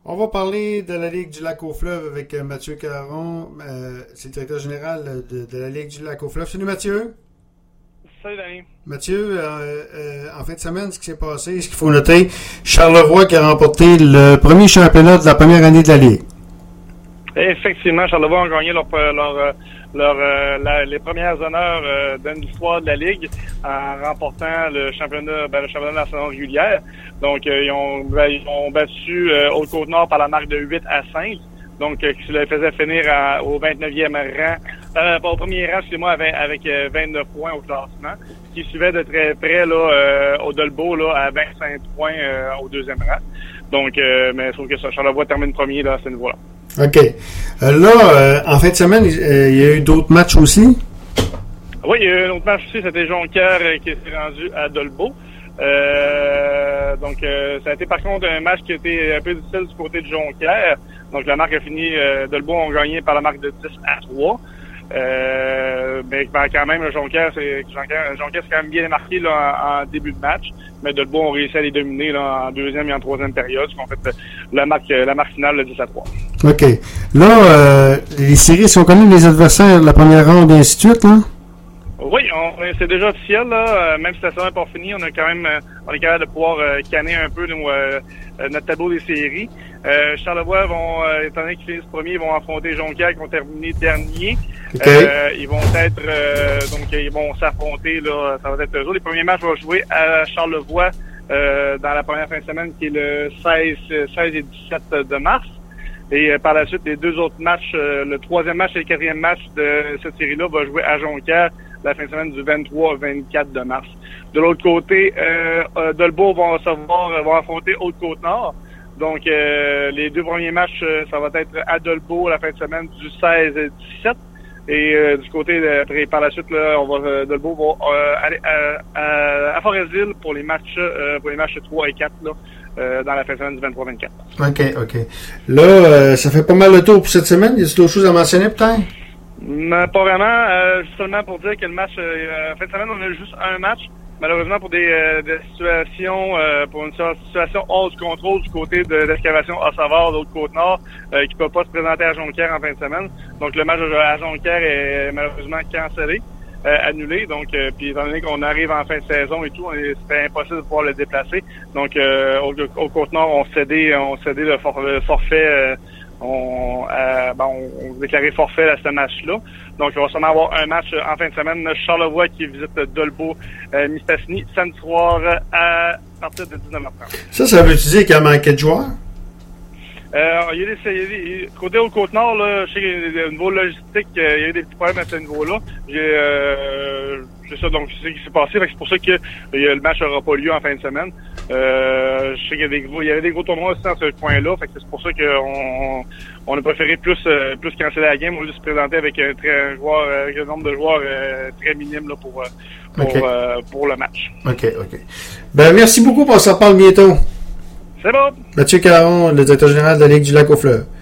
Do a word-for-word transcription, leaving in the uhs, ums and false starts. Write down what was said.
On va parler de la Ligue du Lac-aux-Fleuves avec euh, Mathieu Caron, euh, c'est le directeur général de, de la Ligue du Lac-aux-Fleuves. Salut Mathieu. Salut Danny. Mathieu, euh, euh, en fin de semaine, ce qui s'est passé, ce qu'il faut noter, Charlevoix qui a remporté le premier championnat de la première année de la Ligue. Effectivement, Charlevoix a gagné leur, leur, leur, euh, la, les premières honneurs euh, d'une l'histoire de la Ligue en remportant le championnat, ben, le championnat de la saison régulière. Donc, euh, ils, ont, ben, ils ont battu euh, Haute-Côte-Nord par la marque de huit à cinq. Donc, euh, qui les faisait finir à, au vingt-neuvième rang, euh, pas au premier rang, excusez-moi, avec, avec euh, vingt-neuf points au classement, qui suivait de très près là, euh, au Dolbeau là, à vingt-cinq points euh, au deuxième rang. Donc, euh, mais je trouve que ça, Charlevoix termine premier là, à ce niveau-là. OK. Euh, là, euh, en fin de semaine, euh, il y a eu d'autres matchs aussi? Oui, il y a eu un autre match aussi, c'était Jonquière euh, qui s'est rendu à Dolbeau. Euh, donc, euh, ça a été par contre un match qui a été un peu difficile du côté de Jonquière. Donc, la marque a fini, euh, Dolbeau ont gagné par la marque de dix à trois. Euh, mais ben, quand même, Jonquière, c'est, Jonquière, Jonquière s'est quand même bien marqué là, en, en début de match. Mais Dolbeau ont réussi à les dominer là, en deuxième et en troisième période. Ce qu'on fait la marque, la marque finale, le dix à trois. OK. Là, euh, les séries, si on connaît les adversaires de la première ronde et ainsi de suite, là? Oui, on, c'est déjà officiel, là. Même si la saison n'est pas finie, on a quand même, on est capable de pouvoir euh, canner un peu nos, euh, notre tableau des séries. Euh, Charlevoix vont, euh, étant donné qu'ils finissent premiers, vont affronter Jonquière qui vont terminer dernier. Okay. Euh, ils vont être, euh, donc ils vont s'affronter, là. Ça va être eux autres. Les premiers matchs vont jouer à Charlevoix euh, dans la première fin de semaine, qui est le seize, seize et dix-sept de mars. Et euh, par la suite, les deux autres matchs, euh, le troisième match et le quatrième match de cette série-là va jouer à Jonquière la fin de semaine du vingt-trois au vingt-quatre de mars. De l'autre côté, euh, euh, Dolbeau vont recevoir, vont affronter Haute-Côte-Nord. Donc, euh, les deux premiers matchs, euh, ça va être à Dolbeau la fin de semaine du seize et dix-sept. Et euh, du côté, de, après, par la suite, là, on va euh, Dolbeau va euh, aller à, à, à Forestville pour les matchs, euh, pour les matchs trois et quatre là, euh, dans la fin de semaine du vingt-trois vingt-quatre. OK, OK. Là, euh, ça fait pas mal le tour pour cette semaine. Y a-t-il d'autres choses à mentionner peut-être? Mais pas vraiment. Euh, seulement pour dire que le match, euh, en fin de semaine, on a juste un match. Malheureusement, pour des, euh, des situations, euh, pour une situation hors du contrôle du côté de l'excavation à Savard, de l'Haute-Côte-Nord, euh, qui ne peut pas se présenter à Jonquière en fin de semaine. Donc, le match à Jonquière est malheureusement cancellé, euh, annulé. Donc, euh, puis étant donné qu'on arrive en fin de saison et tout, c'était impossible de pouvoir le déplacer. Donc, euh, au, au Côte-Nord, on cédé, on cédé le, for, le forfait. Euh, On, euh, ben, on, on déclaré forfait à ce match-là. Donc, il va sûrement avoir un match en fin de semaine. Charlevoix qui visite Dolbeau, euh, Mistassini, samedi soir à partir de dix-neuf heures trente. Ça, ça veut dire qu'il y a manqué de joueurs? Euh, il y a des, il y a des côté au Côte-Nord, là, je sais qu'au niveau logistique, euh, il y a eu des petits problèmes à ce niveau-là. J'ai, euh, c'est ça, donc c'est ce qui s'est passé. Fait que c'est pour ça que euh, le match n'aura pas lieu en fin de semaine. Euh, je sais qu'il y a des gros, il y avait des gros tournois aussi dans ce coin-là. Fait que c'est pour ça qu'on on a préféré plus euh, plus canceller la game au lieu de se présenter avec un très un joueur, avec un nombre de joueurs euh, très minime là pour pour okay. euh, pour le match. OK, OK. Ben merci beaucoup, on s'en parle bientôt. C'est bon. Mathieu Caron, le directeur général de la Ligue du Lac-aux-Fleuves.